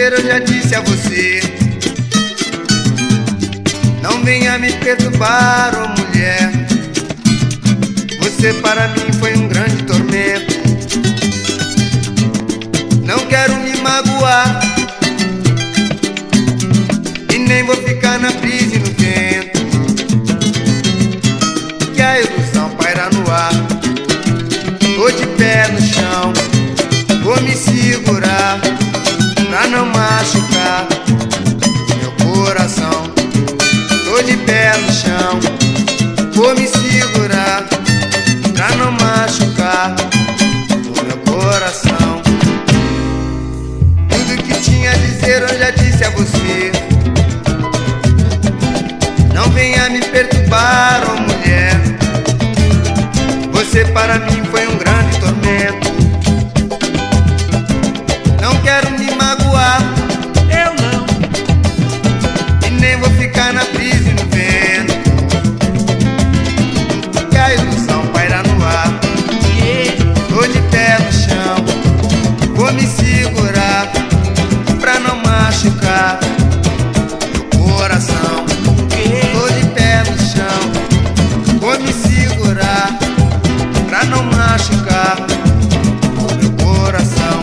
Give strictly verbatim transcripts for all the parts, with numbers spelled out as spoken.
dizer eu já disse a você. Não venha me perturbar, oh mulher. Você para mim foi um grande tormento. Não quero me magoar e nem vou ficar na brisa e no vento, que a ilusão paira no ar. Tô de pé no chão, vou me segurar pra não machucar meu coração. Tô de pé no chão, vou me segurar pra não machucar o meu coração. Tudo que tinha a dizer eu já disse a você. Não venha me perturbar, oh mulher. Você para mim foi um grande tormento. Não quero me magoar, Eu não. e nem vou ficar na brisa e no vento, que a ilusão paira no ar. Tô de pé no chão, vou me segurar pra não machucar meu coração. Tô de pé no chão, vou me segurar pra não machucar meu coração.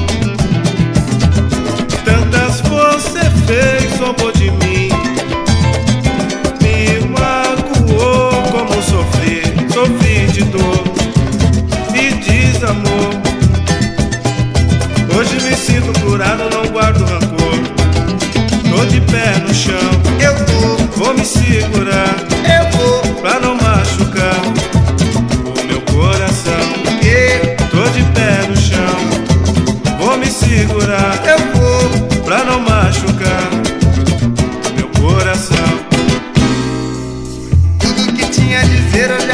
Tantas você fez, roubou de mim, me magoou como sofri, sofri de dor e desamor. Hoje me sinto curado, não guardo rancor. Tô de pé no chão, Eu vou, vou me segurar eu vou, pra não machucar o meu coração. eu, Tô de pé no chão, vou me segurar eu vou. pra não machucar meu coração. Tudo que tinha a dizer eu